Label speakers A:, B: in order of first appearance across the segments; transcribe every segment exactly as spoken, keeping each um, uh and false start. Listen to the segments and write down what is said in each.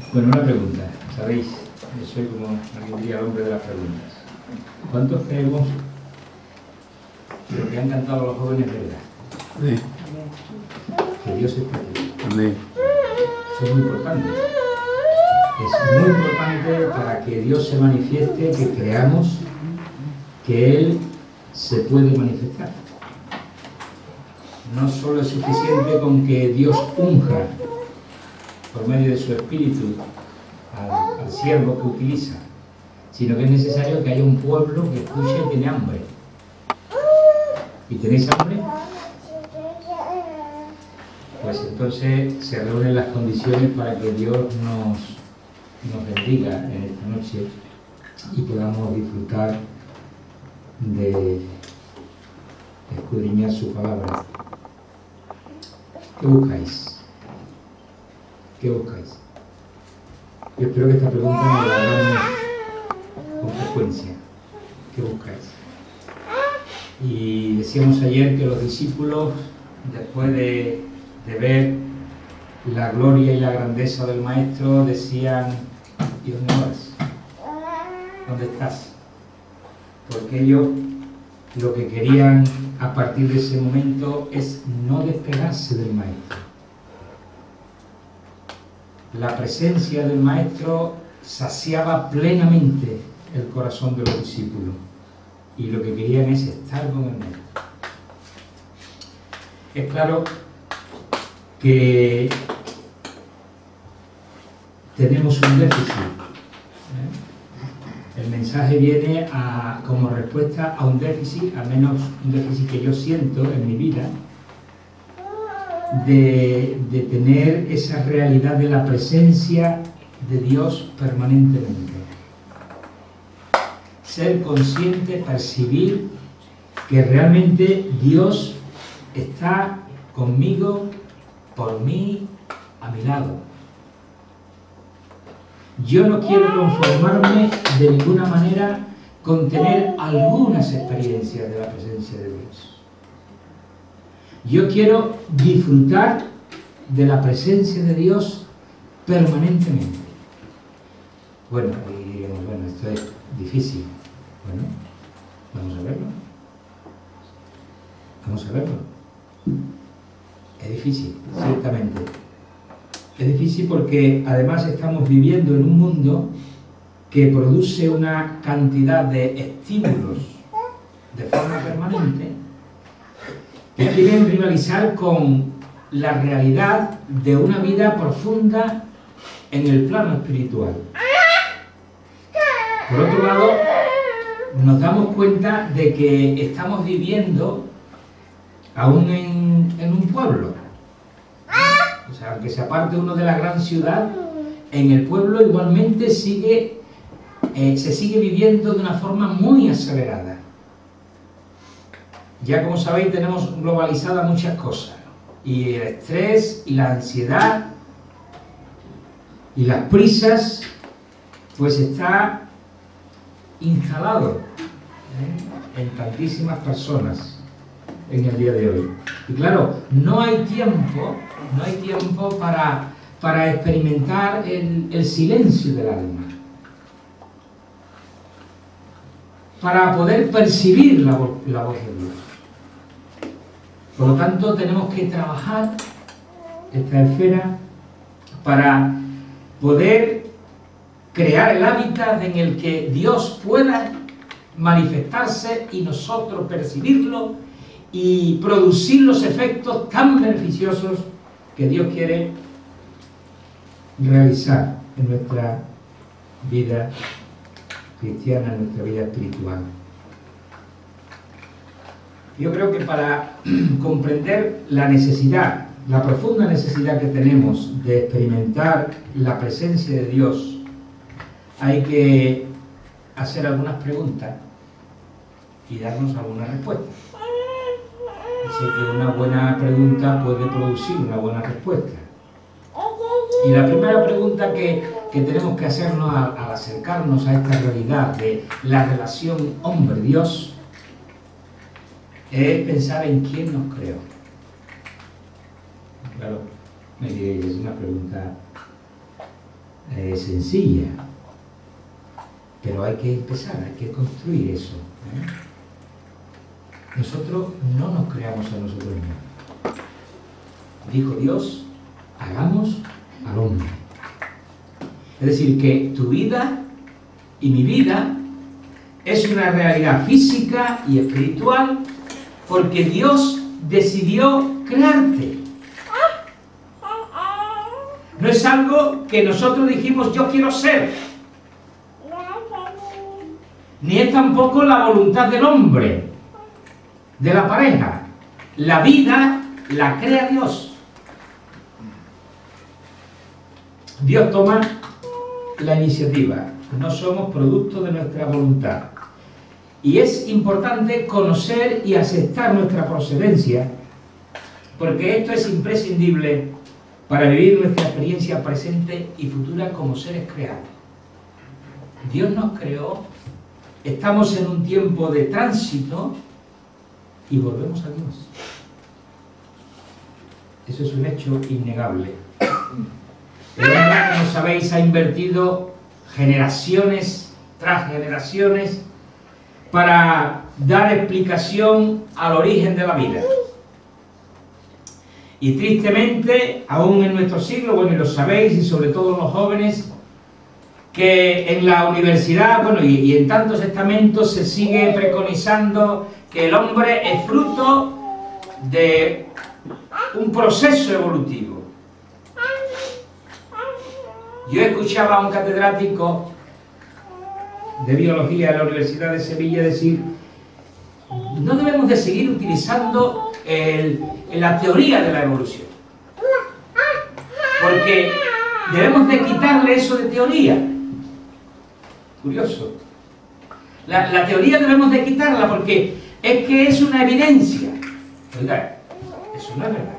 A: Bueno, una pregunta, ¿sabéis? Yo soy como alguien diría el hombre de las preguntas. ¿Cuántos creemos que lo que han cantado los jóvenes es verdad?
B: Sí.
A: Que Dios está aquí.
B: Amén.
A: Eso es muy importante. Es muy importante para que Dios se manifieste, que creamos que Él se puede manifestar. No solo es suficiente con que Dios unja por medio de su espíritu al, al siervo que utiliza, sino que es necesario que haya un pueblo que escuche y tiene hambre. ¿Y tenéis hambre? Pues entonces se reúnen las condiciones para que Dios nos, nos bendiga en esta noche y podamos disfrutar de escudriñar su palabra. ¿Qué buscáis? ¿Qué buscáis? Yo espero que esta pregunta me la hagamos con frecuencia. ¿Qué buscáis? Y decíamos ayer que los discípulos, después de, de ver la gloria y la grandeza del Maestro, decían: ¿y dónde vas? ¿Dónde estás? Porque ellos lo que querían a partir de ese momento es no despegarse del Maestro. La presencia del Maestro saciaba plenamente el corazón de los discípulos y lo que querían es estar con el Maestro. Es claro que tenemos un déficit. El mensaje viene a, como respuesta a un déficit, al menos un déficit que yo siento en mi vida, de, de tener esa realidad de la presencia de Dios permanentemente. Ser consciente, percibir que realmente Dios está conmigo, por mí, a mi lado. Yo no quiero conformarme de ninguna manera con tener algunas experiencias de la presencia de Dios. Yo quiero disfrutar de la presencia de Dios permanentemente. Bueno, y diremos, bueno, esto es difícil. Bueno, vamos a verlo. Vamos a verlo. Es difícil, ciertamente. Es difícil porque además estamos viviendo en un mundo que produce una cantidad de estímulos de forma permanente que quieren rivalizar con la realidad de una vida profunda en el plano espiritual. Por otro lado, nos damos cuenta de que estamos viviendo aún en, en un pueblo. O sea, aunque se aparte uno de la gran ciudad, en el pueblo igualmente sigue, eh, se sigue viviendo de una forma muy acelerada. Ya como sabéis, tenemos globalizadas muchas cosas. Y el estrés, y la ansiedad, y las prisas, pues está instalado ¿eh? en tantísimas personas en el día de hoy. Y claro, no hay tiempo, no hay tiempo para, para experimentar el, el silencio del alma, para poder percibir la, vo la voz de Dios. Por lo tanto, tenemos que trabajar esta esfera para poder crear el hábitat en el que Dios pueda manifestarse y nosotros percibirlo y producir los efectos tan beneficiosos que Dios quiere realizar en nuestra vida cristiana, en nuestra vida espiritual. Yo creo que para comprender la necesidad, la profunda necesidad que tenemos de experimentar la presencia de Dios, hay que hacer algunas preguntas y darnos algunas respuestas. Así que una buena pregunta puede producir una buena respuesta. Y la primera pregunta que, que tenemos que hacernos al, al acercarnos a esta realidad de la relación hombre-Dios es pensar en quién nos creó. Claro, me diréis, es una pregunta eh, sencilla, pero hay que empezar, hay que construir eso, ¿eh? Nosotros no nos creamos a nosotros mismos. Dijo Dios, hagamos al hombre. Es decir, que tu vida y mi vida es una realidad física y espiritual porque Dios decidió crearte. No es algo que nosotros dijimos yo quiero ser. Ni es tampoco la voluntad del hombre, de la pareja. La vida la crea Dios. Dios toma la iniciativa. No somos producto de nuestra voluntad. Y es importante conocer y aceptar nuestra procedencia, porque esto es imprescindible para vivir nuestra experiencia presente y futura como seres creados. Dios nos creó, estamos en un tiempo de tránsito y volvemos a Dios. Eso es un hecho innegable. El hombre, como sabéis, ha invertido generaciones tras generaciones para dar explicación al origen de la vida. Y tristemente, aún en nuestro siglo, bueno, y lo sabéis, y sobre todo los jóvenes, que en la universidad, bueno, y, y en tantos estamentos se sigue preconizando que el hombre es fruto de un proceso evolutivo. Yo escuchaba a un catedrático de biología en la Universidad de Sevilla decir: no debemos de seguir utilizando el, la teoría de la evolución, porque debemos de quitarle eso de teoría. Curioso. La, la teoría debemos de quitarla porque es que es una evidencia. Oiga, eso no es verdad.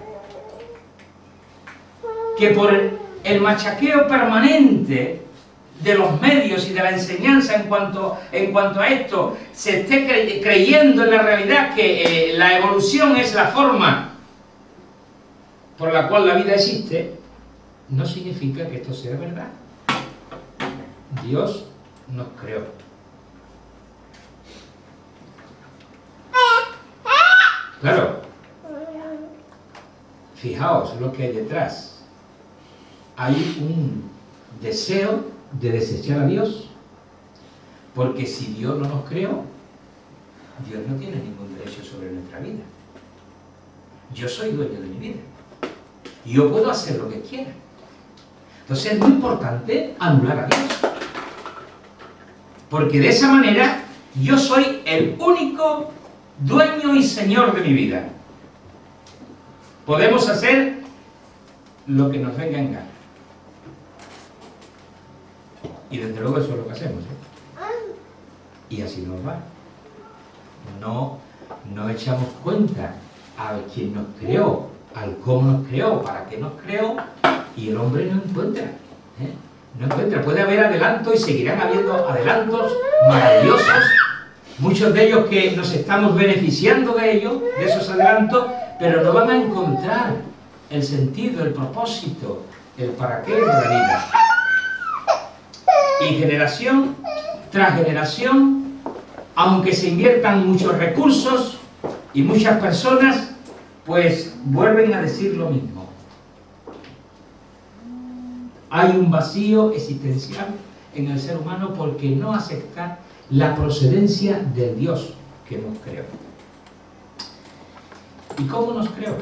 A: Que por el machaqueo permanente de los medios y de la enseñanza en cuanto, en cuanto a esto, se esté cre creyendo en la realidad que eh, la evolución es la forma por la cual la vida existe, no significa que esto sea verdad. Dios nos creó. Claro, fijaos lo que hay detrás. Hay un deseo de desechar a Dios, porque si Dios no nos creó, Dios no tiene ningún derecho sobre nuestra vida. Yo soy dueño de mi vida y yo puedo hacer lo que quiera. Entonces es muy importante anular a Dios, porque de esa manera yo soy el único dueño y señor de mi vida. Podemos hacer lo que nos venga en gana. Y desde luego eso es lo que hacemos, ¿eh? Y así nos va. No, no echamos cuenta a quien nos creó, al cómo nos creó, para qué nos creó, y el hombre no encuentra, ¿eh? No encuentra. Puede haber adelantos y seguirán habiendo adelantos maravillosos, muchos de ellos que nos estamos beneficiando de ellos, de esos adelantos, pero no van a encontrar el sentido, el propósito, el para qué de la vida. Y generación tras generación, aunque se inviertan muchos recursos y muchas personas, pues vuelven a decir lo mismo. Hay un vacío existencial en el ser humano porque no acepta la procedencia del Dios que nos creó. ¿Y cómo nos creó?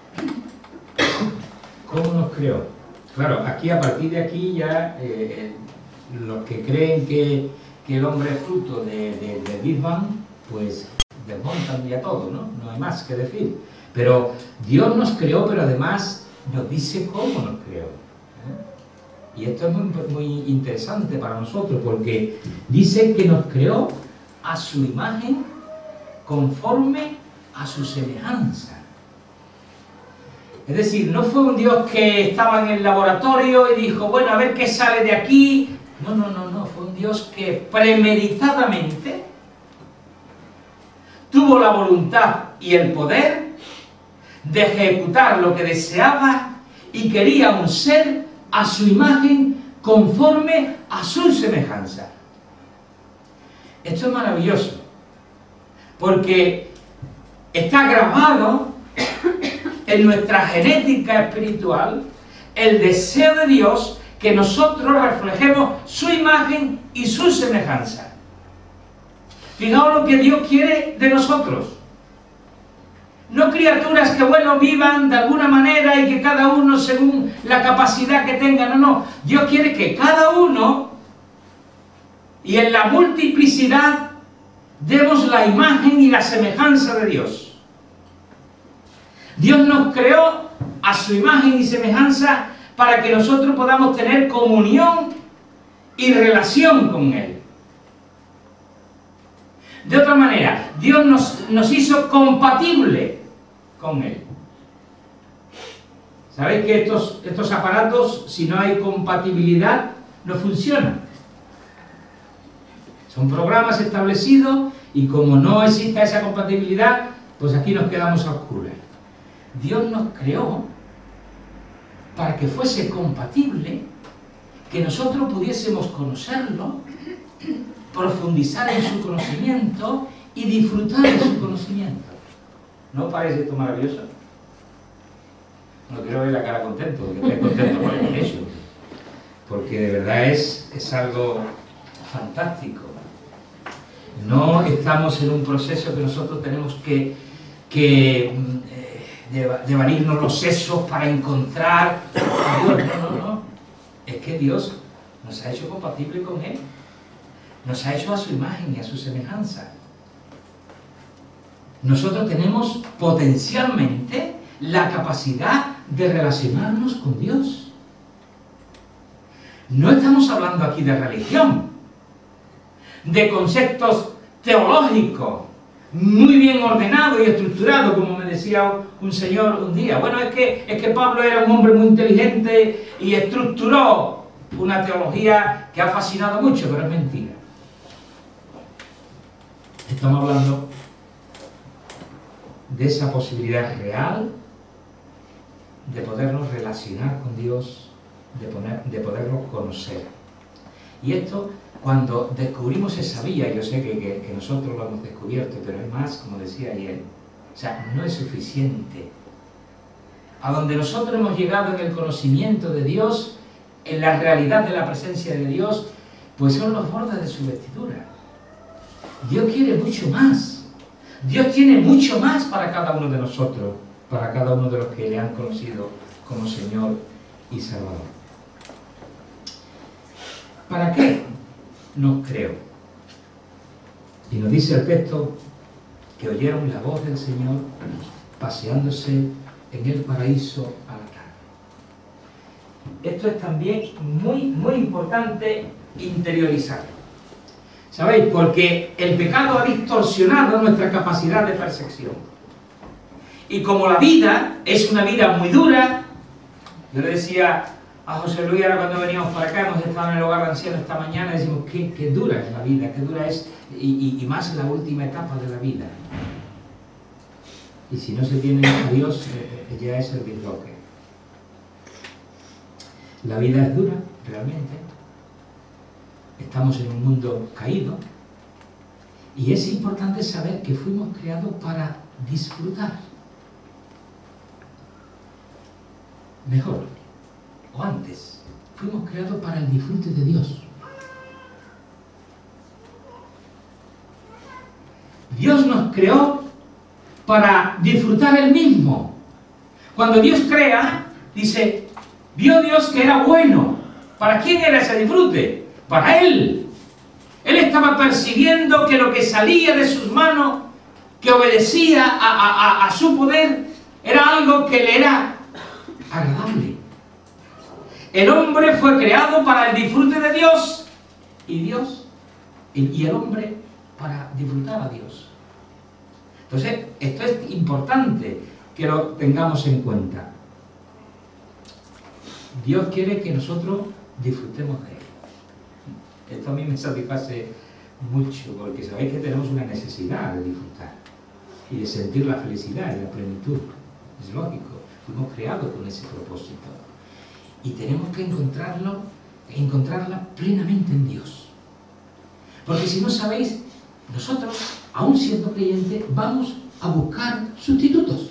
A: ¿Cómo nos creó? Claro, aquí a partir de aquí ya eh, los que creen que, que el hombre es fruto de, de, de Big Bang, pues desmontan ya todo, ¿no? No hay más que decir. Pero Dios nos creó, pero además nos dice cómo nos creó, ¿eh? Y esto es muy, muy interesante para nosotros, porque dice que nos creó a su imagen, conforme a su semejanza. Es decir, no fue un Dios que estaba en el laboratorio y dijo, bueno, a ver qué sale de aquí. No, no, no, no. Fue un Dios que premeditadamente tuvo la voluntad y el poder de ejecutar lo que deseaba y quería un ser a su imagen, conforme a su semejanza. Esto es maravilloso, porque está grabado en nuestra genética espiritual el deseo de Dios que nosotros reflejemos su imagen y su semejanza. Fijaos lo que Dios quiere de nosotros. No criaturas que, bueno, vivan de alguna manera y que cada uno según la capacidad que tenga, no, no. Dios quiere que cada uno, y en la multiplicidad, demos la imagen y la semejanza de Dios. Dios nos creó a su imagen y semejanza para que nosotros podamos tener comunión y relación con Él. De otra manera, Dios nos, nos hizo compatible con Él. ¿Sabéis que estos, estos aparatos, si no hay compatibilidad, no funcionan? Son programas establecidos y como no exista esa compatibilidad, pues aquí nos quedamos a oscuras. Dios nos creó para que fuese compatible, que nosotros pudiésemos conocerlo, profundizar en su conocimiento y disfrutar de su conocimiento. ¿No os parece esto maravilloso? No quiero ver la cara contento, porque estoy contento por el hecho, porque de verdad es, es algo fantástico. No estamos en un proceso que nosotros tenemos que, que eh, devanirnos los sesos para encontrar a Dios. No, no, no. Es que Dios nos ha hecho compatible con Él. Nos ha hecho a su imagen y a su semejanza. Nosotros tenemos potencialmente la capacidad de relacionarnos con Dios. No estamos hablando aquí de religión, de conceptos teológicos muy bien ordenados y estructurados, como me decía un señor un día. Bueno, es que, es que Pablo era un hombre muy inteligente y estructuró una teología que ha fascinado mucho, pero es mentira. Estamos hablando de esa posibilidad real de podernos relacionar con Dios, de, poner, de poderlo conocer. Y esto, cuando descubrimos esa vía, yo sé que, que, que nosotros lo hemos descubierto, pero hay más, como decía ayer, o sea, no es suficiente. A donde nosotros hemos llegado en el conocimiento de Dios, en la realidad de la presencia de Dios, pues son los bordes de su vestidura. Dios quiere mucho más. Dios tiene mucho más para cada uno de nosotros, para cada uno de los que le han conocido como Señor y Salvador. ¿Para qué nos creó? Y nos dice el texto que oyeron la voz del Señor paseándose en el paraíso a la tarde. Esto es también muy, muy importante interiorizarlo. ¿Sabéis? Porque el pecado ha distorsionado nuestra capacidad de percepción. Y como la vida es una vida muy dura, yo le decía a José Luis ahora cuando veníamos para acá, hemos estado en el hogar de ancianos esta mañana, y decimos, qué, qué dura es la vida, qué dura es, y, y, y más en la última etapa de la vida. Y si no se tiene a Dios, eh, ya es el disloque. La vida es dura, realmente. Estamos en un mundo caído y es importante saber que fuimos creados para disfrutar. Mejor, o antes, fuimos creados para el disfrute de Dios. Dios nos creó para disfrutar Él mismo. Cuando Dios crea, dice, vio Dios que era bueno. ¿Para quién era ese disfrute? Para Él. Él estaba percibiendo que lo que salía de sus manos, que obedecía a, a, a, a su poder, era algo que le era agradable. El hombre fue creado para el disfrute de Dios y Dios, y, y el hombre para disfrutar a Dios. Entonces, esto es importante que lo tengamos en cuenta. Dios quiere que nosotros disfrutemos de Él. Esto a mí me satisface mucho, porque sabéis que tenemos una necesidad de disfrutar y de sentir la felicidad y la plenitud. Es lógico, fuimos creados con ese propósito. Y tenemos que encontrarlo encontrarla plenamente en Dios. Porque si no sabéis, nosotros, aún siendo creyentes, vamos a buscar sustitutos.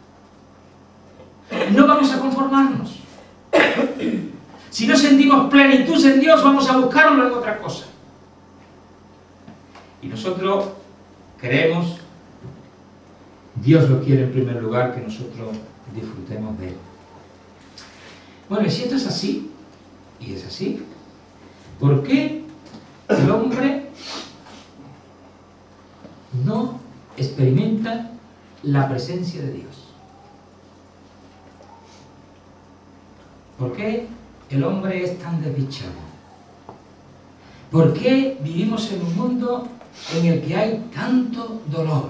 A: No vamos a conformarnos. Si no sentimos plenitud en Dios, vamos a buscarlo en otra cosa. Y nosotros queremos, Dios lo quiere en primer lugar, que nosotros disfrutemos de Él. Bueno, y si esto es así, y es así, ¿por qué el hombre no experimenta la presencia de Dios? ¿Por qué el hombre es tan desdichado? ¿Por qué vivimos en un mundo en el que hay tanto dolor?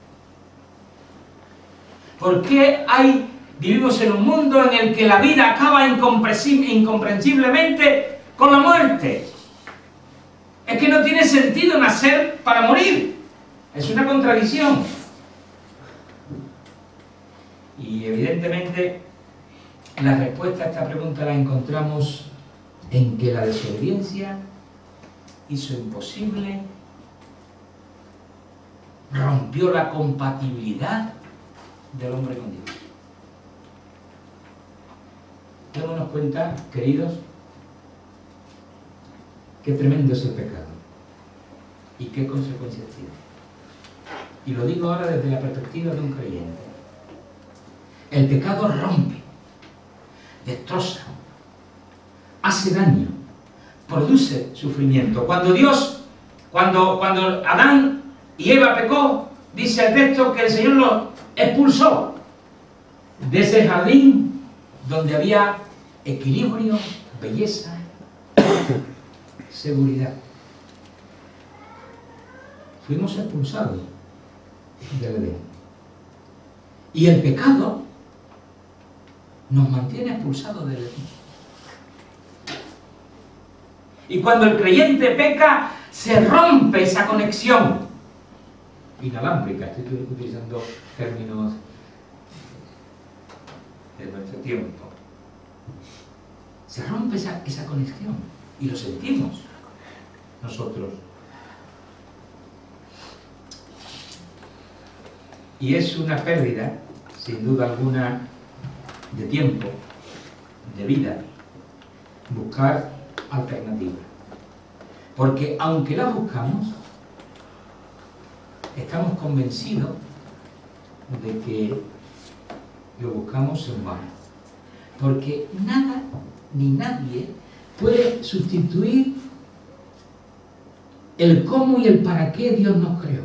A: ¿Por qué hay, vivimos en un mundo en el que la vida acaba incomprensiblemente con la muerte? Es que no tiene sentido nacer para morir. Es una contradicción. Y evidentemente la respuesta a esta pregunta la encontramos en que la desobediencia hizo imposible, rompió la compatibilidad del hombre con Dios. Démonos cuenta, queridos, qué tremendo es el pecado y qué consecuencias tiene. Y lo digo ahora desde la perspectiva de un creyente. El pecado rompe, destroza, hace daño, produce sufrimiento. Cuando Dios, cuando, cuando Adán y Eva pecó, dice el texto que el Señor los expulsó de ese jardín donde había equilibrio, belleza, seguridad. Fuimos expulsados del Edén. Y el pecado nos mantiene expulsados del Edén. Y cuando el creyente peca, se rompe esa conexión inalámbrica. Estoy utilizando términos de nuestro tiempo. Se rompe esa, esa conexión y lo sentimos nosotros. Y es una pérdida, sin duda alguna, de tiempo, de vida, buscar alternativas. Porque aunque las buscamos, estamos convencidos de que lo buscamos en vano. Porque nada ni nadie puede sustituir el cómo y el para qué Dios nos creó.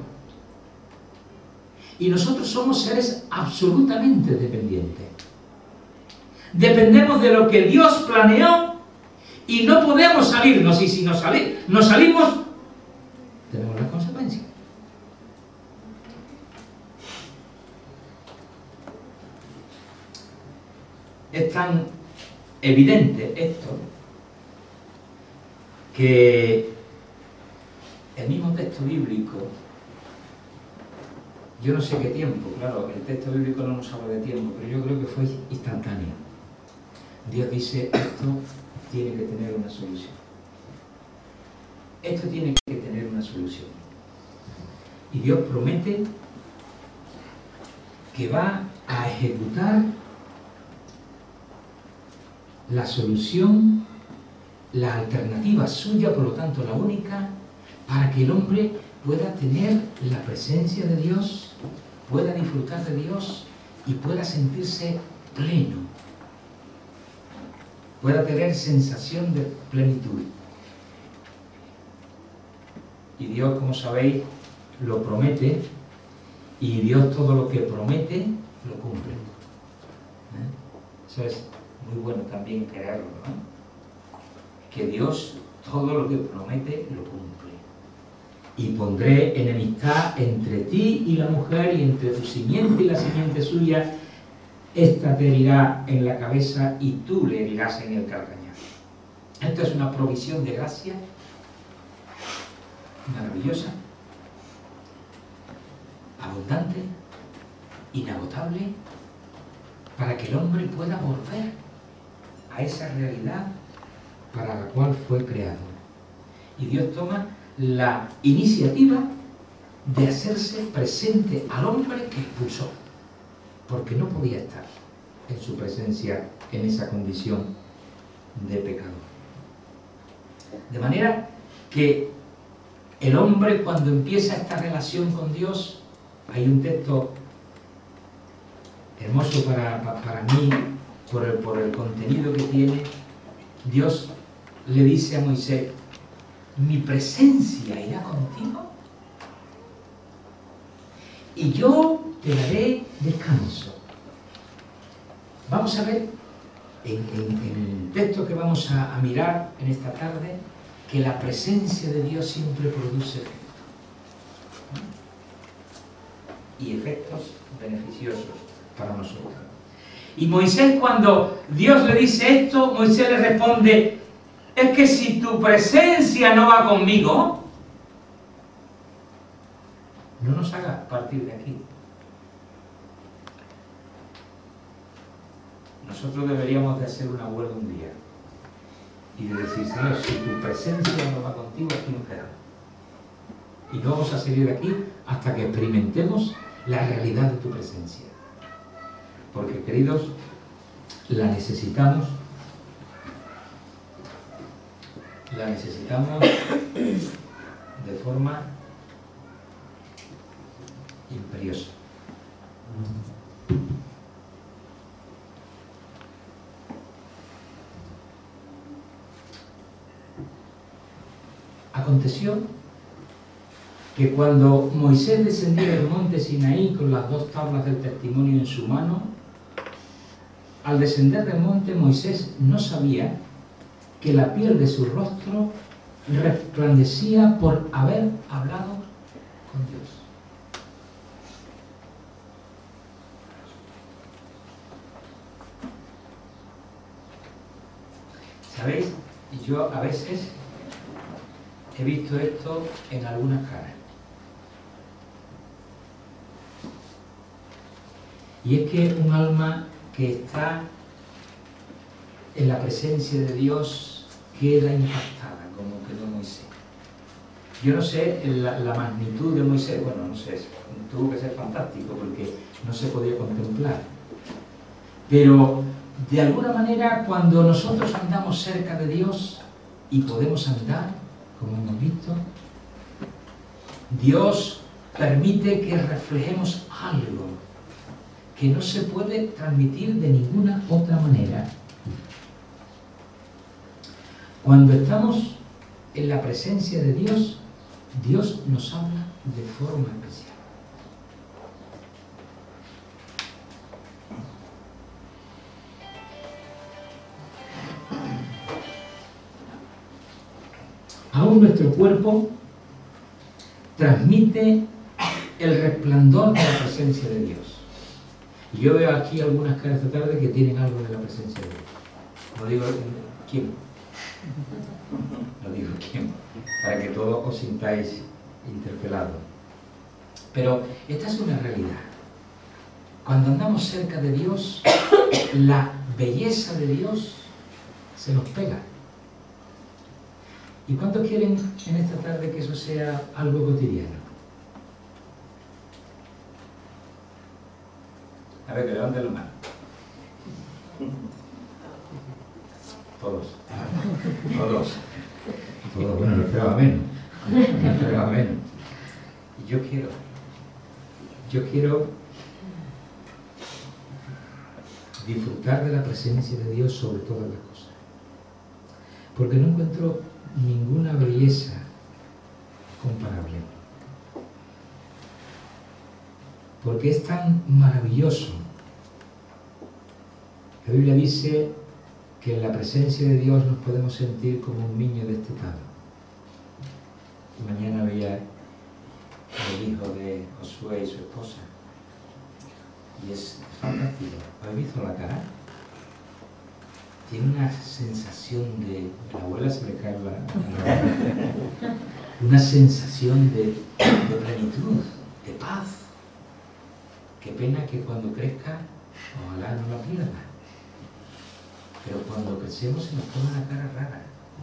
A: Y nosotros somos seres absolutamente dependientes. Dependemos de lo que Dios planeó y no podemos salirnos. Y si nos, sali nos salimos, tenemos las consecuencias. Es tan evidente esto que el mismo texto bíblico, yo no sé qué tiempo, claro, el texto bíblico no nos habla de tiempo, pero yo creo que fue instantáneo. Dios dice, esto tiene que tener una solución. Esto tiene que tener una solución. Y Dios promete que va a ejecutar la solución, la alternativa suya, por lo tanto la única, para que el hombre pueda tener la presencia de Dios, pueda disfrutar de Dios y pueda sentirse pleno, pueda tener sensación de plenitud. Y Dios, como sabéis, lo promete, y Dios todo lo que promete lo cumple. ¿Eh? Eso es muy bueno también creerlo, ¿no? Que Dios todo lo que promete lo cumple. Y pondré enemistad entre ti y la mujer, y entre tu simiente y la simiente suya. Esta te herirá en la cabeza y tú le herirás en el calcañar. Esto es una provisión de gracia maravillosa, abundante, inagotable, para que el hombre pueda volver a esa realidad para la cual fue creado. Y Dios toma la iniciativa de hacerse presente al hombre que expulsó, porque no podía estar en su presencia en esa condición de pecador. De manera que el hombre, cuando empieza esta relación con Dios, hay un texto hermoso para, para mí, por el, por el contenido que tiene. Dios le dice a Moisés: mi presencia irá contigo y yo te daré descanso. Vamos a ver en, en, en el texto que vamos a, a mirar en esta tarde que la presencia de Dios siempre produce efectos, ¿no? Y efectos beneficiosos para nosotros. Y Moisés, cuando Dios le dice esto, Moisés le responde: es que si tu presencia no va conmigo, no nos hagas partir de aquí. Nosotros deberíamos de hacer una huelga un día y de decir: Señor, si tu presencia no va contigo, aquí nos quedamos. Y no vamos a salir de aquí hasta que experimentemos la realidad de tu presencia. Porque, queridos, la necesitamos, la necesitamos de forma imperiosa. Aconteció que cuando Moisés descendió del monte Sinaí con las dos tablas del testimonio en su mano, al descender del monte, Moisés no sabía que la piel de su rostro resplandecía por haber hablado con Dios. ¿Sabéis? Yo a veces he visto esto en algunas caras. Y es que un alma que está en la presencia de Dios queda impactada, como quedó Moisés. Yo no sé la, la magnitud de Moisés, bueno, no sé, tuvo que ser fantástico porque no se podía contemplar. Pero de alguna manera, cuando nosotros andamos cerca de Dios y podemos andar, como hemos visto, Dios permite que reflejemos algo que no se puede transmitir de ninguna otra manera. Cuando estamos en la presencia de Dios, Dios nos habla de forma especial. Aún nuestro cuerpo transmite el resplandor de la presencia de Dios. Y yo veo aquí algunas caras esta tarde que tienen algo de la presencia de Dios. No digo quién. No digo quién. Para que todos os sintáis interpelados. Pero esta es una realidad. Cuando andamos cerca de Dios, la belleza de Dios se nos pega. ¿Y cuántos quieren en esta tarde que eso sea algo cotidiano? A ver, que levanten la mano. Todos. Todos. Todos. Bueno, no esperaba menos. No esperaba menos. Y yo quiero, yo quiero disfrutar de la presencia de Dios sobre todas las cosas. Porque no encuentro ninguna belleza comparable. Porque es tan maravilloso. La Biblia dice que en la presencia de Dios nos podemos sentir como un niño destetado. Mañana veía el hijo de Josué y su esposa. Y es fantástico. ¿Habéis visto la cara? Tiene una sensación de... La abuela se le cae la... la una sensación de, de plenitud, de paz. Qué pena que cuando crezca, ojalá no la pierda. Pero cuando crecemos se nos pone una cara rara.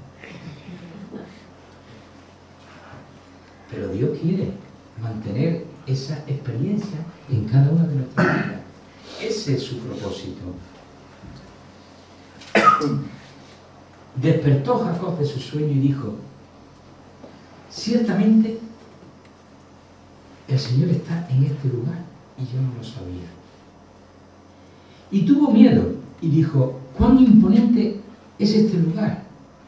A: Pero Dios quiere mantener esa experiencia en cada una de nuestras vidas. Ese es su propósito. Despertó Jacob de su sueño y dijo: ciertamente el Señor está en este lugar y yo no lo sabía. Y tuvo miedo y dijo: ¿cuán imponente es este lugar?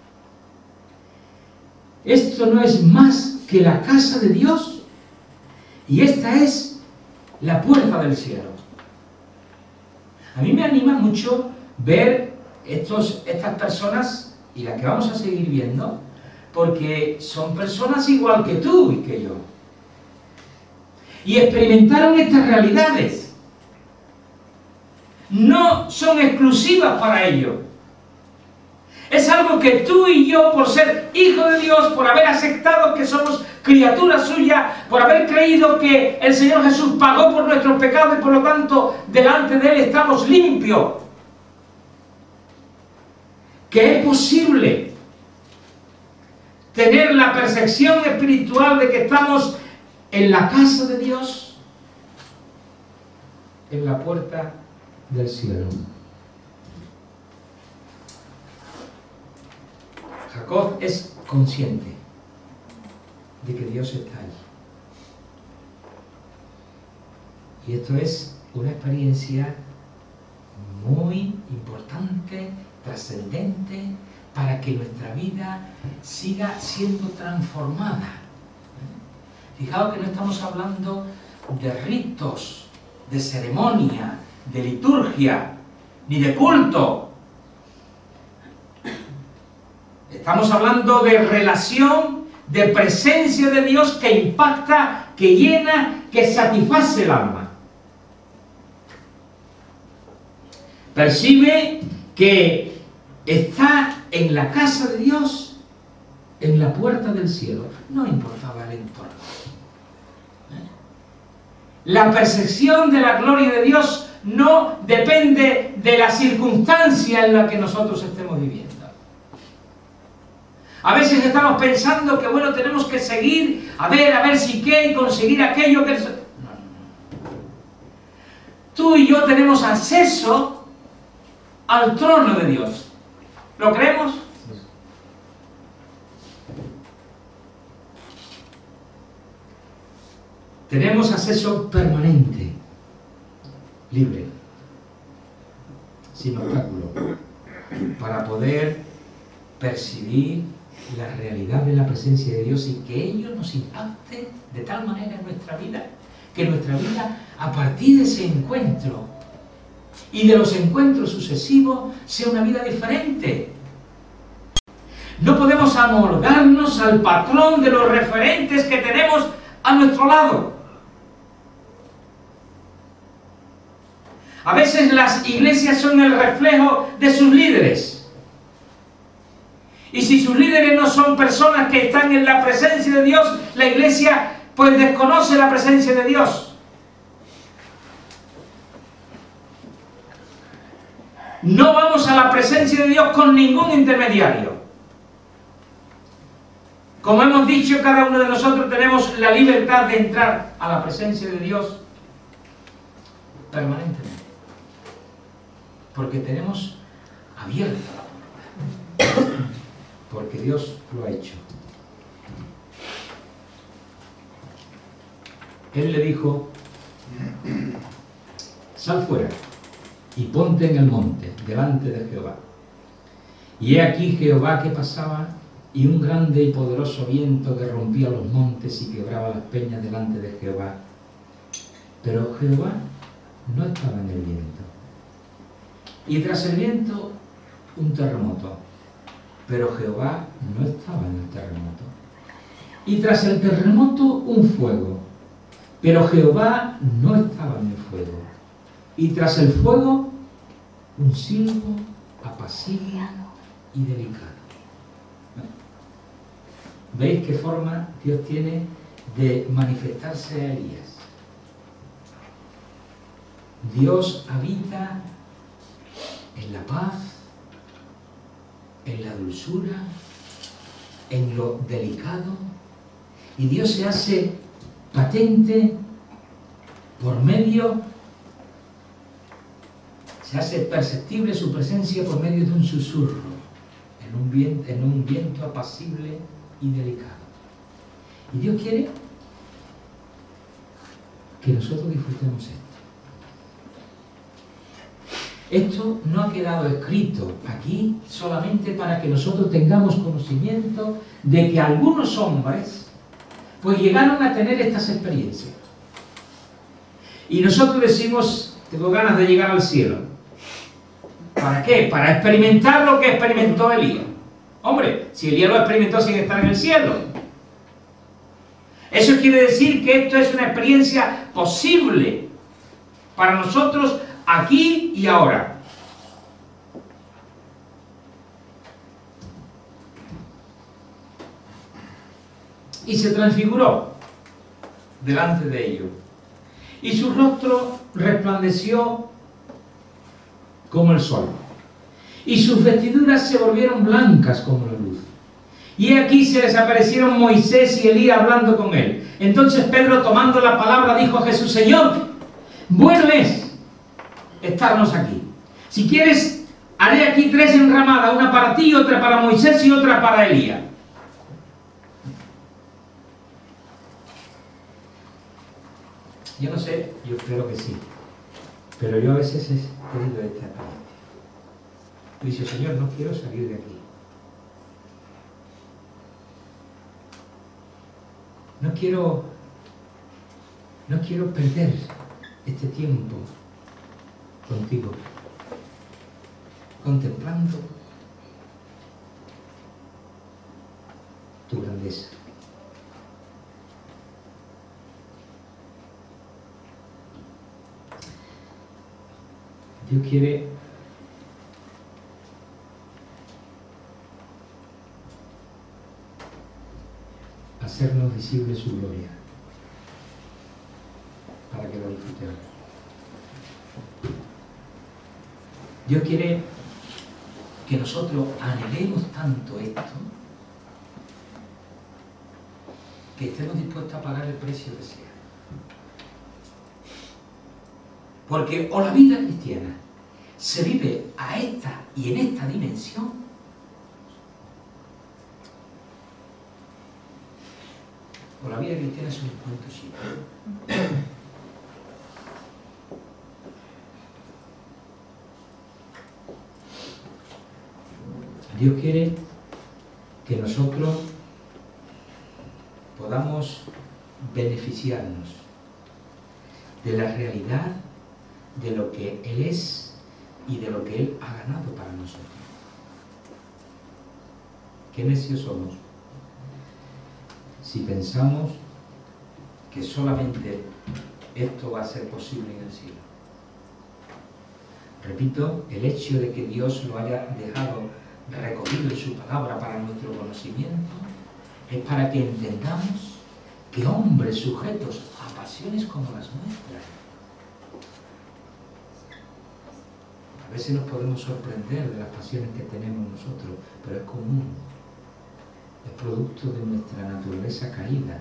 A: Esto no es más que la casa de Dios y esta es la puerta del cielo. A mí me anima mucho ver estos, estas personas y las que vamos a seguir viendo, porque son personas igual que tú y que yo. Y experimentaron estas realidades. No son exclusivas para ellos. Es algo que tú y yo, por ser hijos de Dios, por haber aceptado que somos criaturas suyas, por haber creído que el Señor Jesús pagó por nuestros pecados y por lo tanto delante de Él estamos limpios. Que es posible tener la percepción espiritual de que estamos en la casa de Dios, en la puerta del cielo. Jacob es consciente de que Dios está allí. Y esto es una experiencia muy importante, trascendente, para que nuestra vida siga siendo transformada. Fijaos que no estamos hablando de ritos, de ceremonia, de liturgia, ni de culto. Estamos hablando de relación, de presencia de Dios que impacta, que llena, que satisface el alma. Percibe que está en la casa de Dios, en la puerta del cielo. No importaba el entorno. La percepción de la gloria de Dios no depende de la circunstancia en la que nosotros estemos viviendo. A veces estamos pensando que, bueno, tenemos que seguir, a ver, a ver si qué, y conseguir aquello que... No, no, no. Tú y yo tenemos acceso al trono de Dios. ¿Lo creemos? Tenemos acceso permanente, libre, sin obstáculo, para poder percibir la realidad de la presencia de Dios y que ello nos impacte de tal manera en nuestra vida, que nuestra vida, a partir de ese encuentro y de los encuentros sucesivos, sea una vida diferente. No podemos amoldarnos al patrón de los referentes que tenemos a nuestro lado. A veces las iglesias son el reflejo de sus líderes. Y si sus líderes no son personas que están en la presencia de Dios, la iglesia pues desconoce la presencia de Dios. No vamos a la presencia de Dios con ningún intermediario. Como hemos dicho, cada uno de nosotros tenemos la libertad de entrar a la presencia de Dios permanentemente. Porque tenemos abierta la puerta. Porque Dios lo ha hecho. Él le dijo: sal fuera y ponte en el monte delante de Jehová. Y he aquí Jehová que pasaba, y un grande y poderoso viento que rompía los montes y quebraba las peñas delante de Jehová. Pero Jehová no estaba en el viento. Y tras el viento un terremoto. Pero Jehová no estaba en el terremoto. Y tras el terremoto un fuego. Pero Jehová no estaba en el fuego. Y tras el fuego un silbo apacible y delicado. ¿Veis qué forma Dios tiene de manifestarse a Elías? Dios habita en la paz, en la dulzura, en lo delicado, Y Dios se hace patente por medio, se hace perceptible su presencia por medio de un susurro, en un viento, en un viento apacible y delicado. Y Dios quiere que nosotros disfrutemos esto. Esto no ha quedado escrito aquí solamente para que nosotros tengamos conocimiento de que algunos hombres pues llegaron a tener estas experiencias. Y nosotros decimos, tengo ganas de llegar al cielo. ¿Para qué? Para experimentar lo que experimentó Elías. Hombre, si Elías lo experimentó sin estar en el cielo. Eso quiere decir que esto es una experiencia posible para nosotros aquí y ahora. Y se transfiguró delante de ellos, y su rostro resplandeció como el sol, y sus vestiduras se volvieron blancas como la luz. Y aquí se les aparecieron Moisés y Elías hablando con él. Entonces Pedro, tomando la palabra, dijo a Jesús: Señor, bueno es estarnos aquí. Si quieres, haré aquí tres enramadas, una para ti, otra para Moisés y otra para Elías. Yo no sé, yo espero que sí, pero yo a veces he tenido esta experiencia. Yo digo: Señor, no quiero salir de aquí. No quiero, no quiero perder este tiempo contigo, contemplando tu grandeza. Dios quiere hacernos visible su gloria para que lo disfrutemos. Dios quiere que nosotros anhelemos tanto esto que estemos dispuestos a pagar el precio que sea. Porque o la vida cristiana se vive a esta y en esta dimensión, o la vida cristiana es un cuento chico. Dios quiere que nosotros podamos beneficiarnos de la realidad de lo que Él es y de lo que Él ha ganado para nosotros. Qué necios somos si pensamos que solamente esto va a ser posible en el cielo. Repito, el hecho de que Dios lo haya dejado recogido en su palabra para nuestro conocimiento es para que entendamos que hombres sujetos a pasiones como las nuestras, a veces nos podemos sorprender de las pasiones que tenemos nosotros, pero es común, es producto de nuestra naturaleza caída.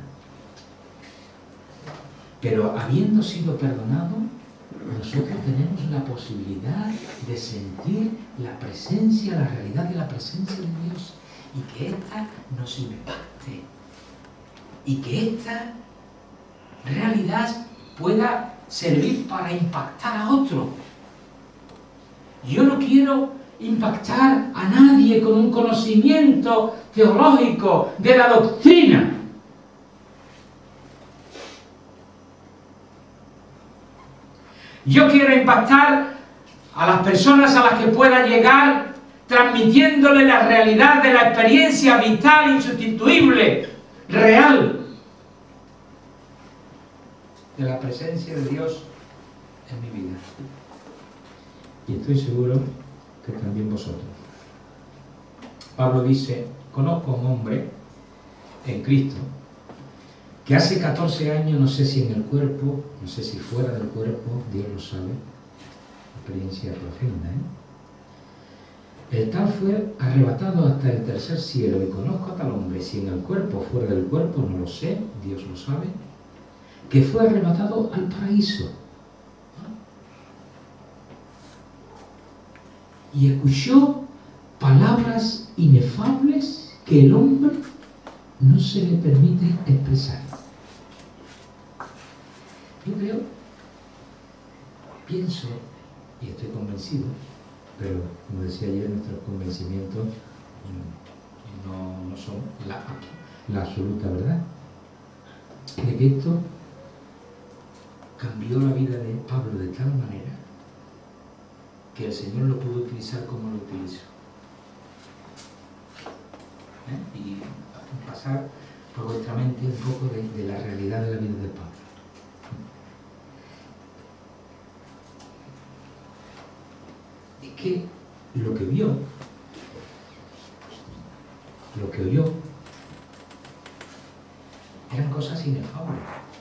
A: Pero habiendo sido perdonado, nosotros tenemos la posibilidad de sentir la presencia, la realidad de la presencia de Dios, y que ésta nos impacte, y que esta realidad pueda servir para impactar a otro. Yo no quiero impactar a nadie con un conocimiento teológico de la doctrina. Yo quiero impactar a las personas a las que pueda llegar transmitiéndole la realidad de la experiencia vital, insustituible, real, de la presencia de Dios en mi vida. Y estoy seguro que también vosotros. Pablo dice: conozco a un hombre en Cristo que hace catorce años, no sé si en el cuerpo, no sé si fuera del cuerpo, Dios lo sabe, experiencia profunda, ¿eh? El tal fue arrebatado hasta el tercer cielo, y conozco a tal hombre, si en el cuerpo o fuera del cuerpo, no lo sé, Dios lo sabe, que fue arrebatado al paraíso. Y escuchó palabras inefables que el hombre no se le permite expresar. Yo creo, pienso, y estoy convencido, pero como decía ayer, nuestros convencimientos no, no son la, la absoluta verdad, de que esto cambió la vida de Pablo de tal manera que el Señor lo pudo utilizar como lo utilizó. ¿Eh? Y pasar por vuestra mente un poco de, de la realidad de la vida de Pablo. Es que lo que vio, lo que oyó, eran cosas inefables,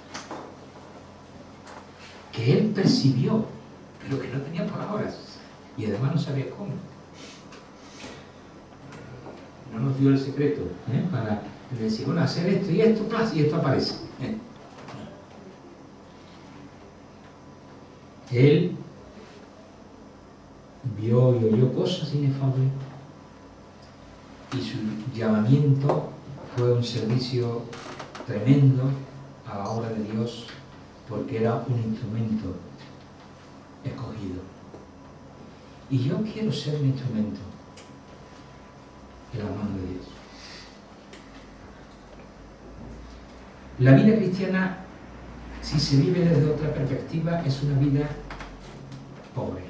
A: que él percibió, pero que no tenía palabras, y además no sabía cómo. No nos dio el secreto, ¿eh? Para decir, bueno, hacer esto y esto, plus, y esto aparece. ¿eh? Él vio y oyó cosas inefables, y su llamamiento fue un servicio tremendo a la obra de Dios, porque era un instrumento escogido. Y yo quiero ser un instrumento en la mano de Dios. La vida cristiana, si se vive desde otra perspectiva, es una vida pobre.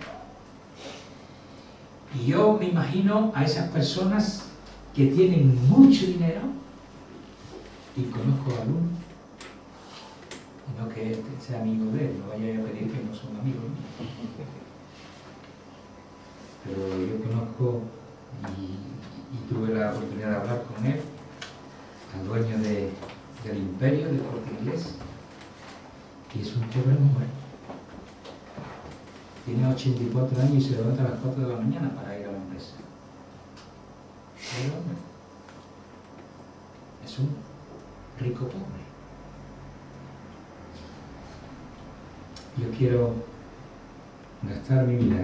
A: Y yo me imagino a esas personas que tienen mucho dinero, y conozco a algunos, no que sea amigo de él, no vaya a pedir que no son amigos, ¿no? Pero yo conozco y, y tuve la oportunidad de hablar con él, al dueño de, del Imperio, del Corte Inglés, y es un pobre hombre. Tiene ochenta y cuatro años y se levanta a las cuatro de la mañana para ir a la empresa. Pobre hombre. Es un rico pobre. Yo quiero gastar mi vida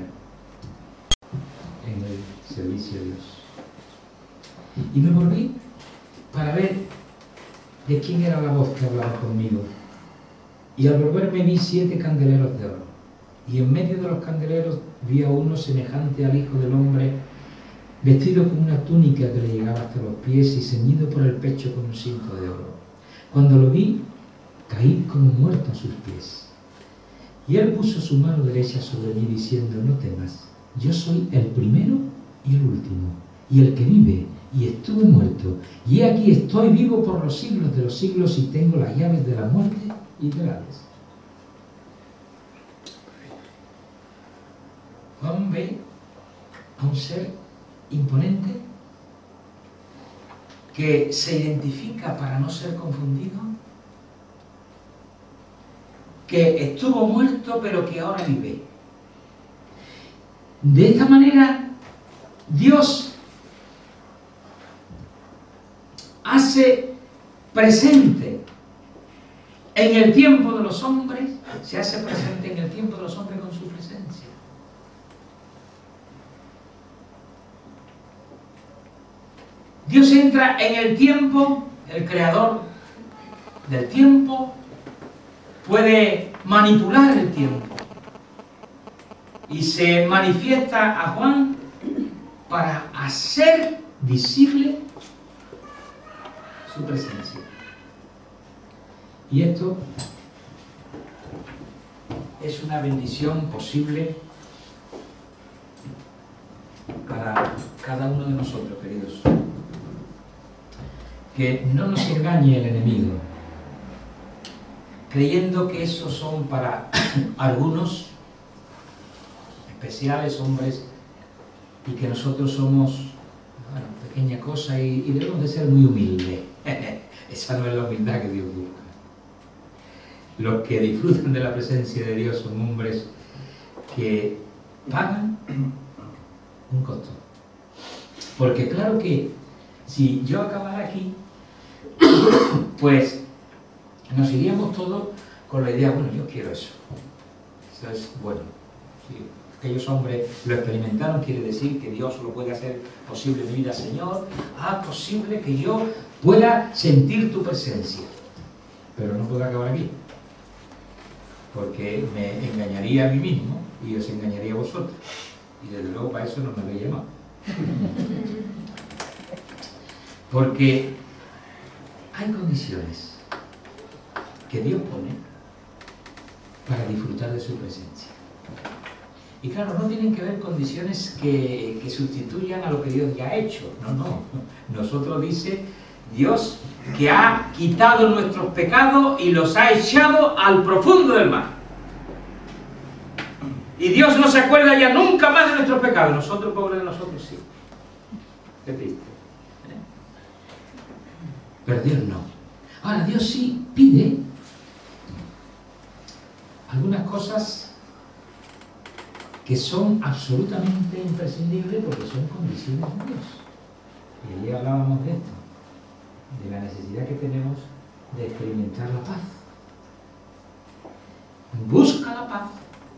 A: en el servicio de Dios. Y me volví para ver de quién era la voz que hablaba conmigo. Y al volverme vi siete candeleros de oro. Y en medio de los candeleros vi a uno semejante al Hijo del Hombre, vestido con una túnica que le llegaba hasta los pies y ceñido por el pecho con un cinto de oro. Cuando lo vi, caí como muerto a sus pies. Y él puso su mano derecha sobre mí diciendo, no temas, yo soy el primero y el último, y el que vive, y estuve muerto, y he aquí estoy vivo por los siglos de los siglos y tengo las llaves de la muerte y del Hades. Juan ve a un ser imponente que se identifica para no ser confundido, que estuvo muerto pero que ahora vive. De esta manera Dios hace presente en el tiempo de los hombres, se hace presente en el tiempo de los hombres con su presencia. Dios entra en el tiempo, el creador del tiempo puede manipular el tiempo y se manifiesta a Juan para hacer visible su presencia. Y esto es una bendición posible para cada uno de nosotros, queridos. Que no nos engañe el enemigo, creyendo que esos son para algunos especiales hombres y que nosotros somos, bueno, pequeña cosa y, y debemos de ser muy humildes. Esa no es la humildad que Dios busca. Los que disfrutan de la presencia de Dios son hombres que pagan un costo. Porque claro que si yo acabara aquí, pues nos iríamos todos con la idea, bueno, yo quiero eso. Eso es bueno. Si aquellos hombres lo experimentaron, quiere decir que Dios lo puede hacer posible en mi vida, Señor. Ah, posible que yo pueda sentir tu presencia. Pero no puedo acabar aquí. Porque me engañaría a mí mismo y os engañaría a vosotros. Y desde luego para eso no me habéis llamado. Porque hay condiciones que Dios pone para disfrutar de su presencia. Y claro, no tienen que ver condiciones que, que sustituyan a lo que Dios ya ha hecho. No, no. Nosotros dice Dios que ha quitado nuestros pecados y los ha echado al profundo del mar. Y Dios no se acuerda ya nunca más de nuestros pecados. Nosotros, pobres de nosotros, sí. Qué triste. ¿Eh? Pero Dios no. Ahora, Dios sí pide algunas cosas que son absolutamente imprescindibles porque son condiciones de Dios. Y ayer hablábamos de esto, de la necesidad que tenemos de experimentar la paz. Busca la paz,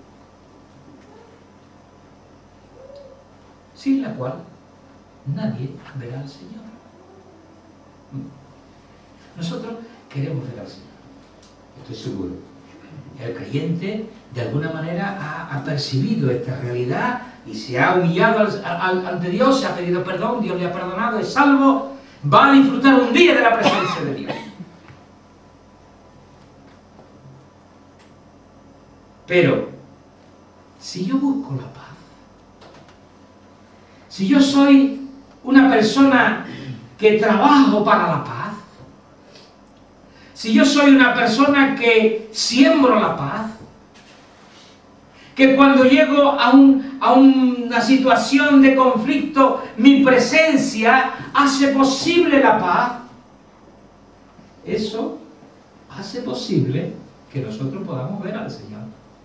A: sin la cual nadie verá al Señor. Nosotros queremos ver al Señor, estoy seguro. El creyente de alguna manera ha, ha percibido esta realidad y se ha humillado al, al, ante Dios, se ha pedido perdón, Dios le ha perdonado, es salvo, va a disfrutar un día de la presencia de Dios. Pero si yo busco la paz, si yo soy una persona que trabajo para la paz, si yo soy una persona que siembro la paz, que cuando llego a, un, a una situación de conflicto, mi presencia hace posible la paz, eso hace posible que nosotros podamos ver al Señor.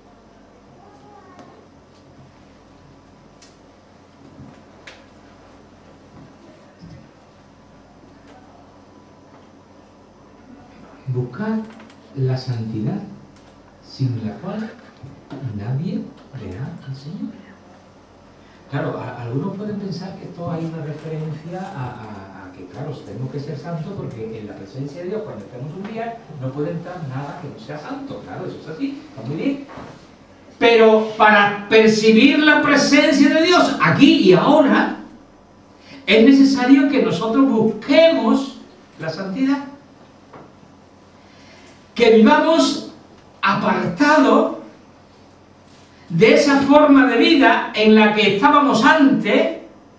A: Buscar la santidad sin la cual nadie verá al Señor. Claro, a, algunos pueden pensar que esto hay una referencia a, a, a que, claro, tenemos que ser santos porque en la presencia de Dios, cuando estemos un día, no puede entrar nada que no sea santo. Claro, eso es así, está muy bien. Pero para percibir la presencia de Dios aquí y ahora, es necesario que nosotros busquemos la santidad. Que vivamos apartados de esa forma de vida en la que estábamos antes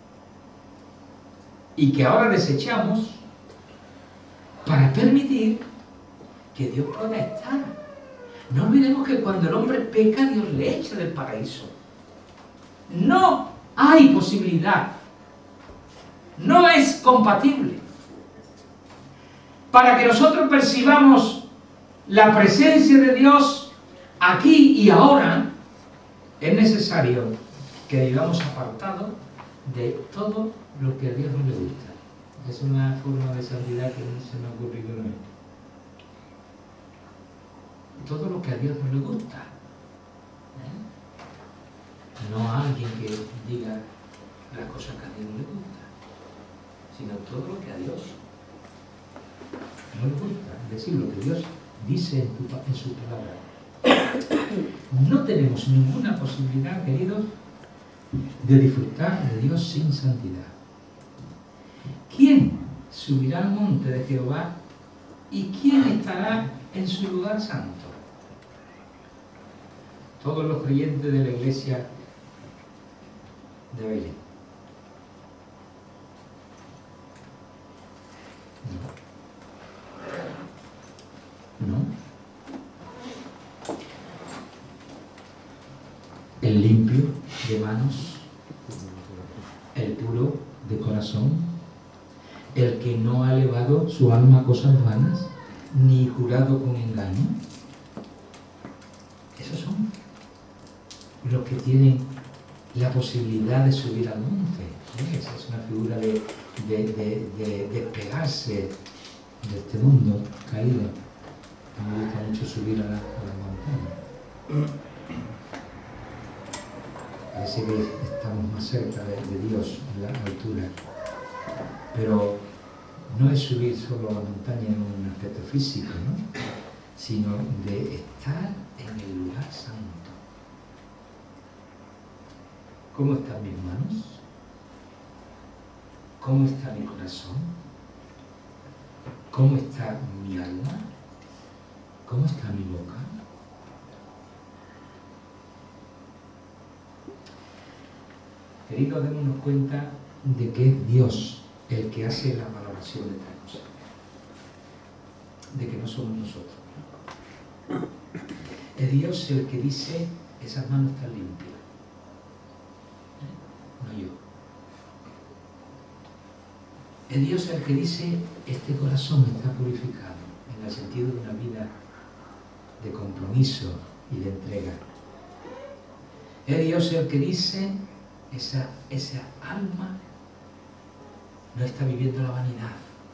A: y que ahora desechamos para permitir que Dios pueda estar. No olvidemos que cuando el hombre peca, Dios le echa del paraíso. No hay posibilidad. No es compatible. Para que nosotros percibamos la presencia de Dios aquí y ahora, es necesario que vivamos apartados de todo lo que a Dios no le gusta. Es una forma de santidad que no se me ha ocurrido nunca. Todo lo que a Dios no le gusta. ¿Eh? No a alguien que diga las cosas que a Dios no le gusta, sino todo lo que a Dios no le gusta. Es decir, lo que Dios dice en, tu, en su palabra. No tenemos ninguna posibilidad, queridos, de disfrutar de Dios sin santidad. ¿Quién subirá al monte de Jehová y quién estará en su lugar santo? Todos los creyentes de la iglesia de Belén. No. No. El limpio de manos, el puro de corazón, el que no ha elevado su alma a cosas vanas, ni jurado con engaño. Esos son los que tienen la posibilidad de subir al monte. ¿Eh? Esa es una figura de, de, de, de despegarse de este mundo caído. Me gusta mucho subir a la, a la montaña. Parece que estamos más cerca de, de Dios en la altura. Pero no es subir solo a la montaña en un aspecto físico, ¿no? Sino de estar en el lugar santo. ¿Cómo están mis manos? ¿Cómo está mi corazón? ¿Cómo está mi alma? ¿Cómo está mi boca? Queridos, démonos cuenta de que es Dios el que hace la valoración de esta cosa, de que no somos nosotros. Es Dios el que dice, esas manos están limpias, no yo. Es Dios el que dice, este corazón está purificado, en el sentido de una vida de compromiso y de entrega. Es Dios el que dice, esa, esa alma no está viviendo la vanidad.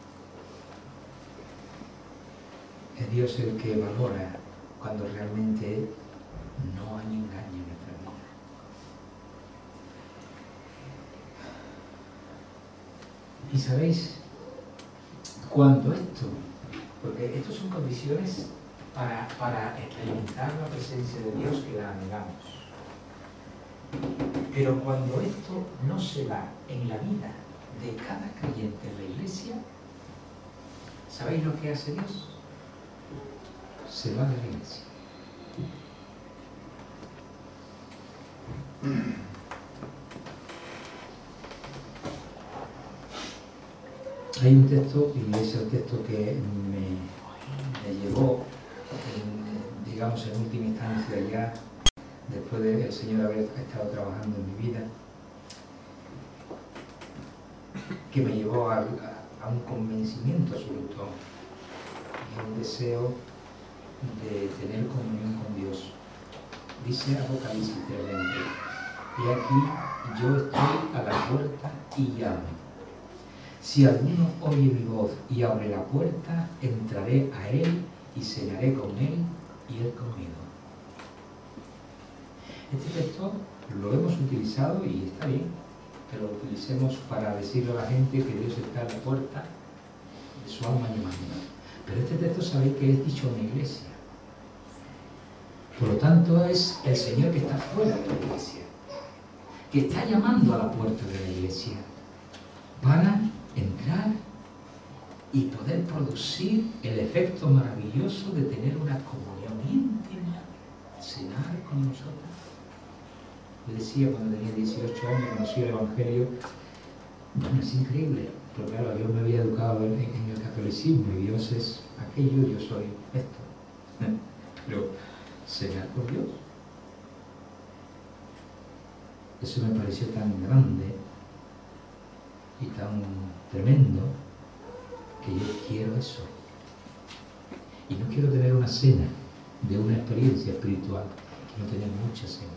A: Es Dios el que valora cuando realmente no hay engaño en nuestra vida. Y sabéis, cuando esto, porque estas son condiciones para, para experimentar la presencia de Dios que la anhelamos. Pero cuando esto no se da en la vida de cada creyente en la iglesia, ¿sabéis lo que hace Dios? Se va de la iglesia. Hay un texto, y es el texto que me, me llevó, en, digamos, en última instancia ya, después de el Señor haber estado trabajando en mi vida, que me llevó a, a, a un convencimiento absoluto y a un deseo de tener comunión con Dios. Dice Apocalipsis tres veinte, y aquí yo estoy a la puerta y llamo. Si alguno oye mi voz y abre la puerta, entraré a él y cenaré con él y él conmigo. Este texto lo hemos utilizado y está bien que lo utilicemos para decirle a la gente que Dios está a la puerta de su alma llamando. Pero este texto sabéis que es dicho en la iglesia. Por lo tanto es el Señor que está fuera de la iglesia, que está llamando a la puerta de la iglesia para entrar y poder producir el efecto maravilloso de tener una comunión íntima, cenar con nosotros. Yo decía cuando tenía dieciocho años, conocí el Evangelio, bueno, es increíble, porque claro, yo me había educado en, en el catolicismo y Dios es aquello, yo soy esto. Pero cenar con Dios, eso me pareció tan grande y tan tremendo que yo quiero eso. Y no quiero tener una cena de una experiencia espiritual, quiero tener muchas cenas.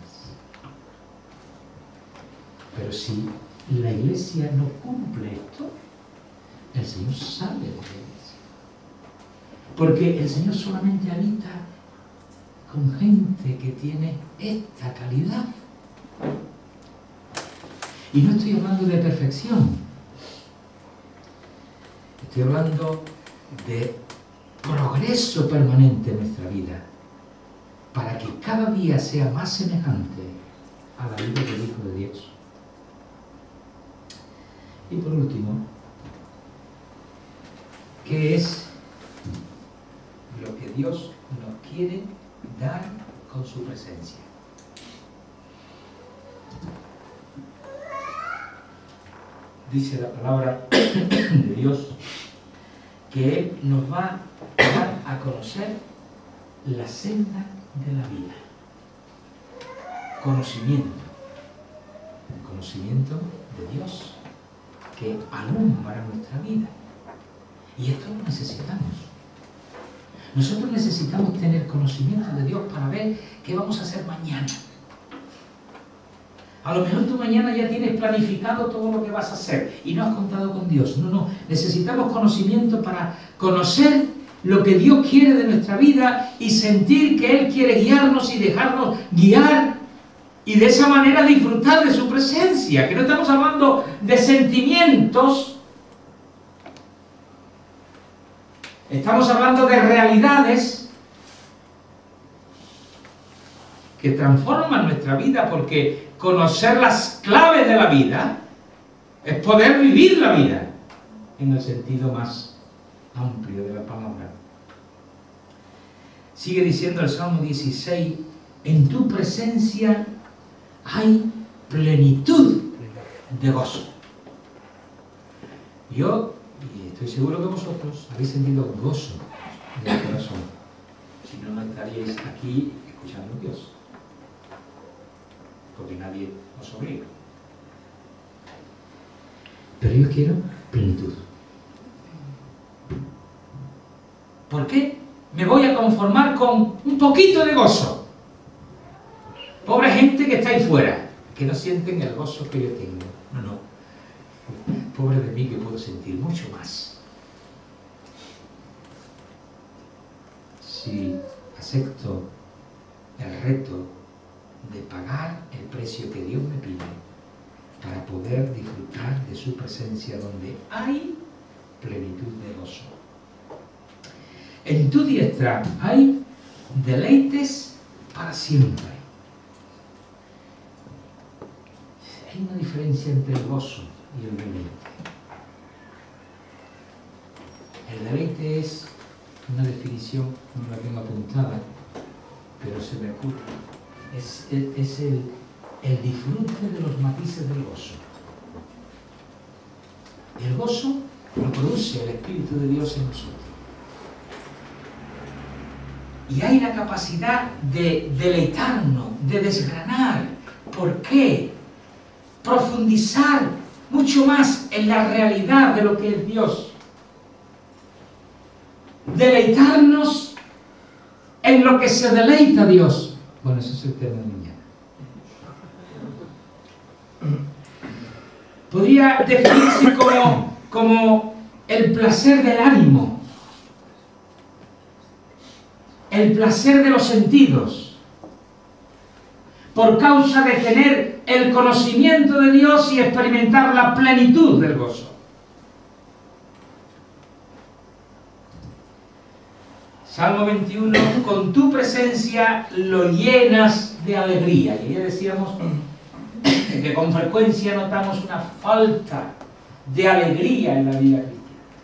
A: Pero si la iglesia no cumple esto, el Señor sale de la iglesia. Porque el Señor solamente habita con gente que tiene esta calidad. Y no estoy hablando de perfección. Estoy hablando de progreso permanente en nuestra vida, para que cada día sea más semejante a la vida del Hijo de Dios. Y por último, ¿qué es lo que Dios nos quiere dar con su presencia? Dice la palabra de Dios que Él nos va a dar a conocer la senda de la vida. Conocimiento. El conocimiento de Dios que alumbra nuestra vida. Y esto lo necesitamos. Nosotros necesitamos tener conocimiento de Dios para ver qué vamos a hacer mañana. A lo mejor tú mañana ya tienes planificado todo lo que vas a hacer y no has contado con Dios. No, no. Necesitamos conocimiento para conocer lo que Dios quiere de nuestra vida y sentir que Él quiere guiarnos y dejarnos guiar y de esa manera disfrutar de su presencia. Que no estamos hablando de sentimientos, estamos hablando de realidades que transforman nuestra vida, porque conocer las claves de la vida es poder vivir la vida en el sentido más amplio de la palabra. Sigue diciendo el Salmo dieciséis, en tu presencia hay plenitud de gozo. Yo, y estoy seguro que vosotros, habéis sentido gozo en el corazón. Si no, no estaríais aquí escuchando a Dios, porque nadie os obliga. Pero yo quiero plenitud. ¿Por qué me voy a conformar con un poquito de gozo? Pobre gente que está ahí fuera, que no sienten el gozo que yo tengo. No, no. Pobre de mí, que puedo sentir mucho más. Si acepto el reto de pagar el precio que Dios me pide para poder disfrutar de su presencia donde hay plenitud de gozo. En tu diestra hay deleites para siempre. Hay una diferencia entre el gozo y el deleite. El deleite es una definición, no la tengo apuntada, pero se me ocurre. Es, es, es el, el disfrute de los matices del gozo. El gozo lo produce el Espíritu de Dios en nosotros. Y hay la capacidad de deleitarnos, de desgranar. ¿Por qué? Profundizar mucho más en la realidad de lo que es Dios. Deleitarnos en lo que se deleita Dios. Bueno, ese es el tema de mañana. Podría definirse como, como el placer del ánimo, el placer de los sentidos, por causa de tener el conocimiento de Dios y experimentar la plenitud del gozo. Salmo veintiuno, con tu presencia lo llenas de alegría. Y ya decíamos que con frecuencia notamos una falta de alegría en la vida cristiana.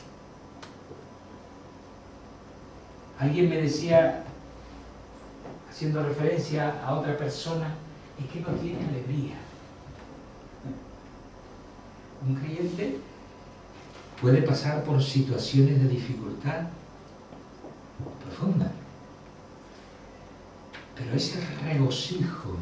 A: Alguien me decía, haciendo referencia a otra persona, es que no tiene alegría. Un creyente puede pasar por situaciones de dificultad profunda, pero ese regocijo,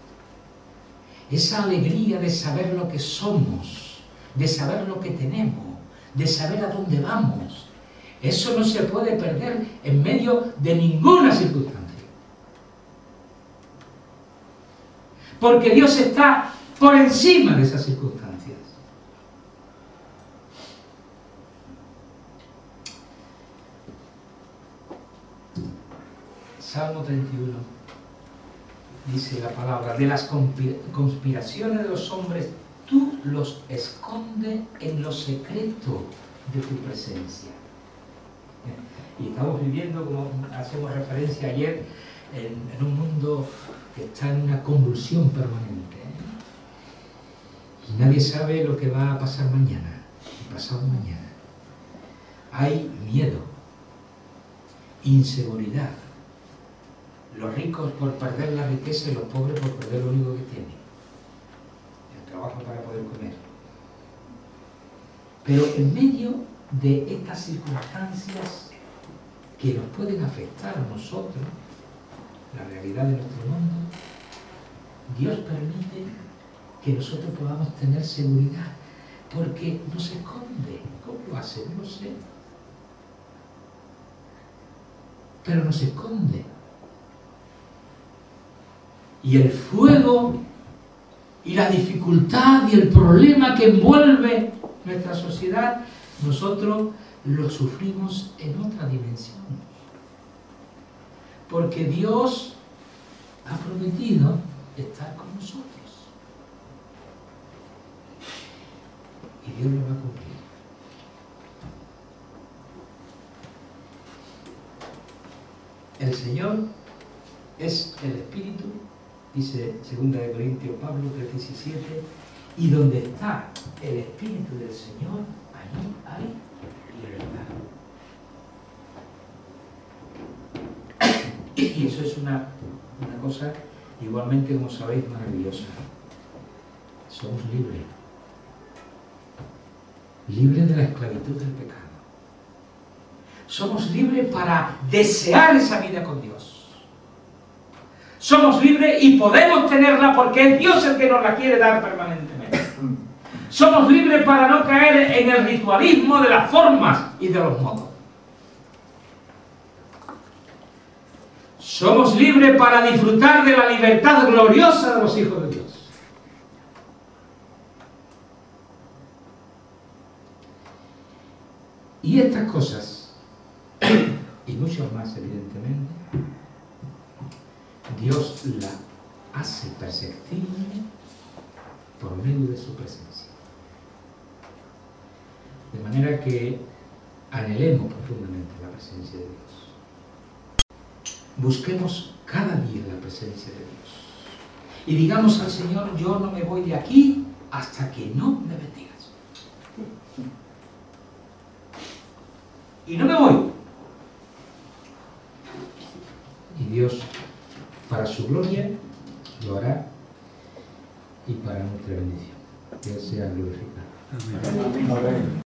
A: esa alegría de saber lo que somos, de saber lo que tenemos, de saber a dónde vamos, eso no se puede perder en medio de ninguna circunstancia. Porque Dios está por encima de esas circunstancias. Salmo treinta y uno dice la palabra, de las conspiraciones de los hombres, tú los escondes en lo secreto de tu presencia. Y estamos viviendo, como hacemos referencia ayer, en, en un mundo que está en una convulsión permanente. Y nadie sabe lo que va a pasar mañana, y pasado mañana. Hay miedo, inseguridad. Los ricos por perder la riqueza y los pobres por perder lo único que tienen, el trabajo para poder comer. Pero en medio de estas circunstancias que nos pueden afectar a nosotros, la realidad de nuestro mundo, Dios permite que nosotros podamos tener seguridad, porque nos esconde. ¿Cómo lo hace? No lo sé. Pero nos esconde. Y el fuego y la dificultad y el problema que envuelve nuestra sociedad, nosotros lo sufrimos en otra dimensión. Porque Dios ha prometido estar con nosotros. Y Dios lo va a cumplir. El Señor es el Espíritu, dice segunda de Corintios Pablo tres diecisiete, y donde está el Espíritu del Señor, allí hay libertad. Y eso es una, una cosa igualmente, como sabéis, maravillosa. Somos libres. Libres de la esclavitud del pecado. Somos libres para desear esa vida con Dios. Somos libres y podemos tenerla porque es Dios el que nos la quiere dar permanentemente. Somos libres para no caer en el ritualismo de las formas y de los modos. Somos libres para disfrutar de la libertad gloriosa de los hijos de Dios. Y estas cosas, y muchas más evidentemente, Dios la hace perceptible por medio de su presencia. De manera que anhelemos profundamente la presencia de Dios. Busquemos cada día la presencia de Dios. Y digamos al Señor, yo no me voy de aquí hasta que no me bendigas. Y no me voy. Y Dios, para su gloria, lo hará y para nuestra bendición. Que Él sea glorificado.
B: Amén. Amén.